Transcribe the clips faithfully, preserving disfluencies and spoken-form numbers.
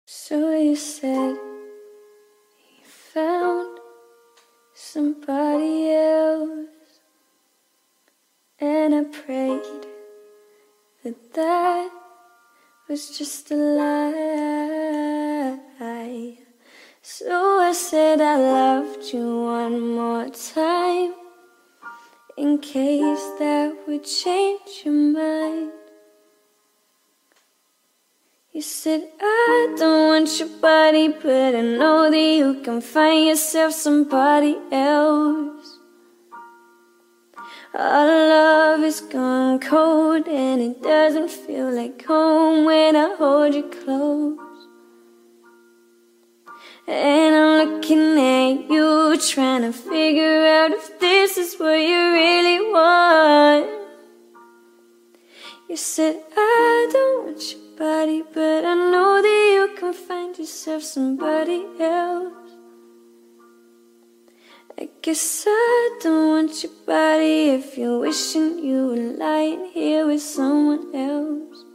So you said you found somebody else, and I prayed that that was just a lie. So I said I loved you one more time, in case that would change your mind. You said I don't want your body, but I know that you can find yourself somebody else. Our love is gone cold, and it doesn't feel like home when I hold you close. And I'm looking at you, trying to figure out if this is what you really want. You said I don't want your body, but I know that you can find yourself somebody else. I guess I don't want your body if you're wishing you were lying here with someone else.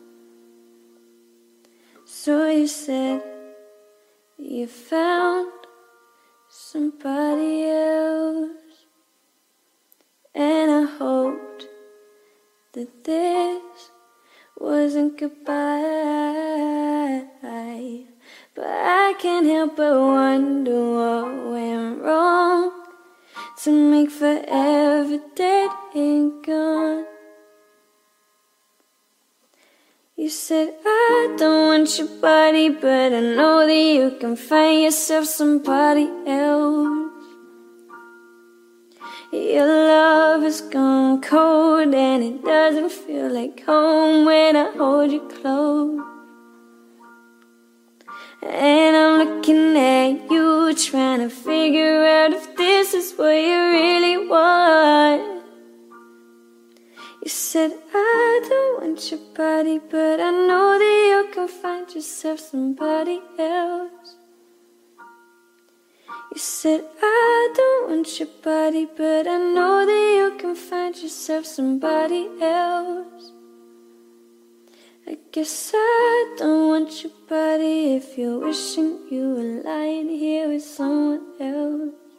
So you said you found somebody else, and I hoped that this wasn't goodbye. But I can't help but wonder what went wrong to make forever dead and gone. You said I don't want your body, but I know that you can find yourself somebody else. Your love has gone cold, and it doesn't feel like home when I hold you close. And I'm looking at you, trying to figure out if this is what you really want. You said I don't want your body, but I know that you can find yourself somebody else. You said I don't want your body, but I know that you can find yourself somebody else. I guess I don't want your body if you're wishing you were lying here with someone else.